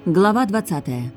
Глава 20.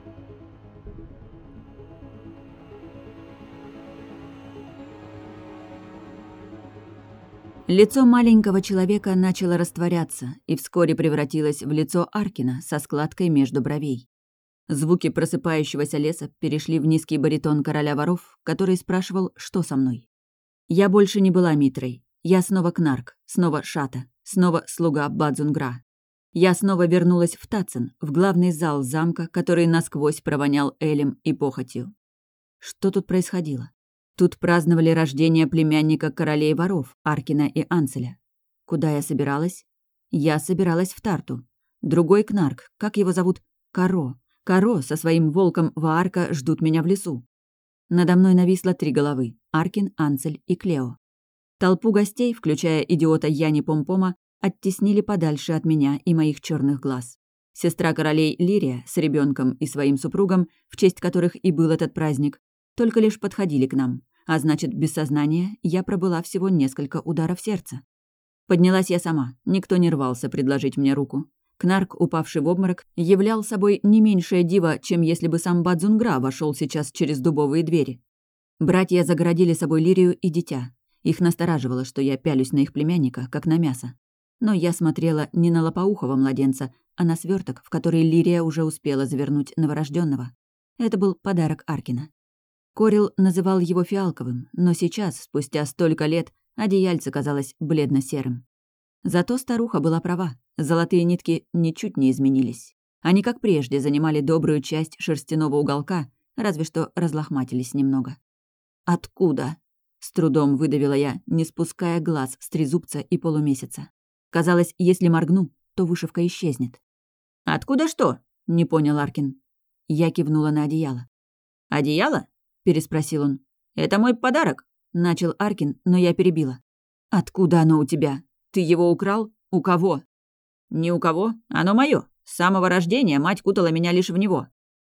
Лицо маленького человека начало растворяться и вскоре превратилось в лицо Аркина со складкой между бровей. Звуки просыпающегося леса перешли в низкий баритон короля воров, который спрашивал, что со мной. Я больше не была Митрой. Я снова Кнарк, снова Шата, снова слуга Бадзунгра. Я снова вернулась в Тацен, в главный зал замка, который насквозь провонял элем и похотью. Что тут происходило? Тут праздновали рождение племянника королей воров, Аркина и Анцеля. Куда я собиралась? Я собиралась в Тарту. Другой Кнарк, как его зовут? Каро. Каро со своим волком Ваарка ждут меня в лесу. Надо мной нависло 3 головы — Аркин, Анцель и Клео. Толпу гостей, включая идиота Яни Помпома, оттеснили подальше от меня и моих черных глаз. Сестра королей Лирия с ребенком и своим супругом, в честь которых и был этот праздник, только лишь подходили к нам, а значит, без сознания я пробыла всего несколько ударов сердца. Поднялась я сама, никто не рвался предложить мне руку. Кнарк, упавший в обморок, являл собой не меньшее диво, чем если бы сам Бадзунгра вошел сейчас через дубовые двери. Братья загородили собой Лирию и дитя. Их настораживало, что я пялюсь на их племянника, как на мясо. Но я смотрела не на лопоухого младенца, а на сверток, в который Лирия уже успела завернуть новорожденного. Это был подарок Аркина. Корил называл его фиалковым, но сейчас, спустя столько лет, одеяльце казалось бледно-серым. Зато старуха была права, золотые нитки ничуть не изменились. Они, как прежде, занимали добрую часть шерстяного уголка, разве что разлохматились немного. «Откуда?» — с трудом выдавила я, не спуская глаз с трезубца и полумесяца. Казалось, если моргну, то вышивка исчезнет. «Откуда что?» — не понял Аркин. Я кивнула на одеяло. «Одеяло?» — переспросил он. «Это мой подарок», — начал Аркин, но я перебила. «Откуда оно у тебя? Ты его украл? У кого?» «Ни у кого. Оно моё. С самого рождения мать кутала меня лишь в него».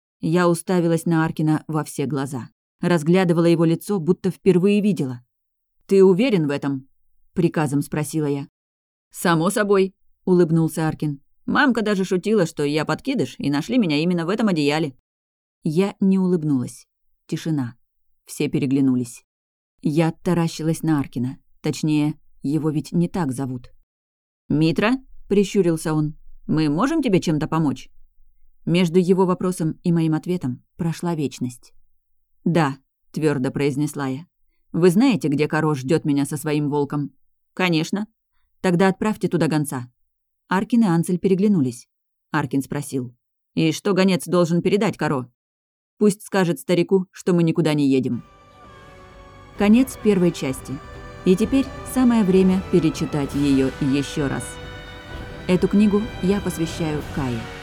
Я уставилась на Аркина во все глаза. Разглядывала его лицо, будто впервые видела. «Ты уверен в этом?» — приказом спросила я. «Само собой», — улыбнулся Аркин. «Мамка даже шутила, что я подкидыш, и нашли меня именно в этом одеяле». Я не улыбнулась. Тишина. Все переглянулись. Я таращилась на Аркина. Точнее, его ведь не так зовут. «Митра?» — прищурился он. «Мы можем тебе чем-то помочь?» Между его вопросом и моим ответом прошла вечность. «Да», — твердо произнесла я. «Вы знаете, где Каро ждет меня со своим волком?» «Конечно». «Тогда отправьте туда гонца». Аркин и Анцель переглянулись. Аркин спросил. «И что гонец должен передать Каро?» «Пусть скажет старику, что мы никуда не едем». Конец первой части. И теперь самое время перечитать ее еще раз. Эту книгу я посвящаю Кае.